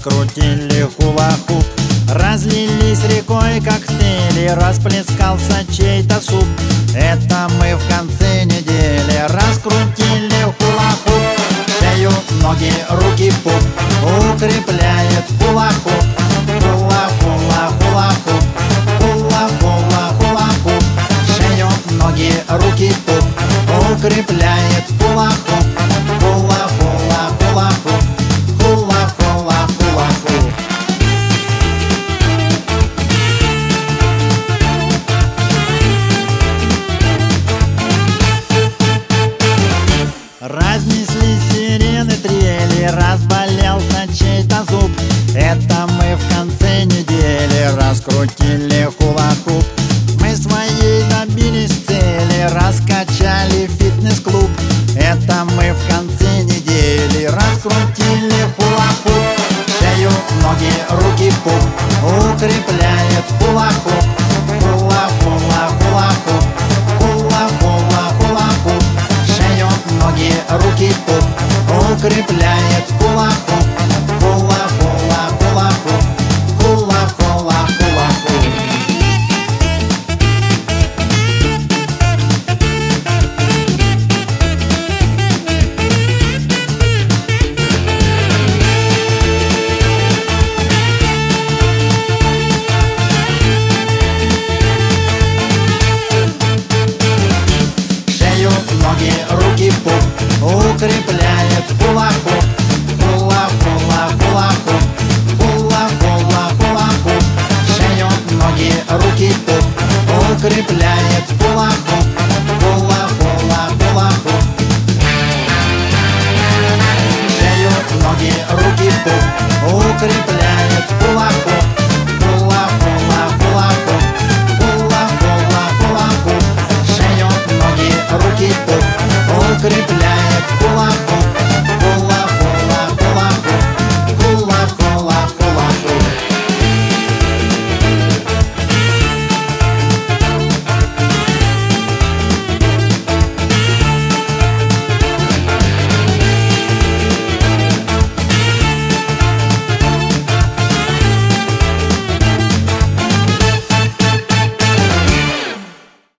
раскрутили хула-хуп. Разлились рекой коктейли, расплескался чей-то суп. Это мы в конце недели раскрутили хула-хуп. Шею, ноги, руки, пуп укрепляет хула-хуп. Хула-хула-хула-хуп, хула-хула-хула-хуп. Шею, ноги, руки, пуп укрепляет хула-хуп. Хула-хула-хула-хуп, хула-хула-хула-хуп. Разнесли сирены трели, разболелся чей-то зуб. Это мы в конце недели раскрутили хула-хуп. Мы своей добились цели, раскачали фитнес-клуб. Это мы в конце недели раскрутили хула-хуп. Шею, ноги, руки, пуп укрепляет хула-хуп. Хула-хула-хула-хуп, хула-хула-хула-хуп. Шею, ноги, руки, пуп укрепляет хула-хуп.